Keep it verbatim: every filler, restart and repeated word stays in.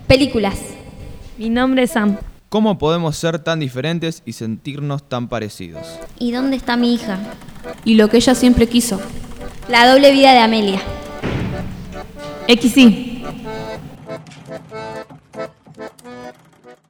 Películas. Mi nombre es Sam. ¿Cómo podemos ser tan diferentes y sentirnos tan parecidos? ¿Y dónde está mi hija? Y lo que ella siempre quiso. La doble vida de Amelia. X I.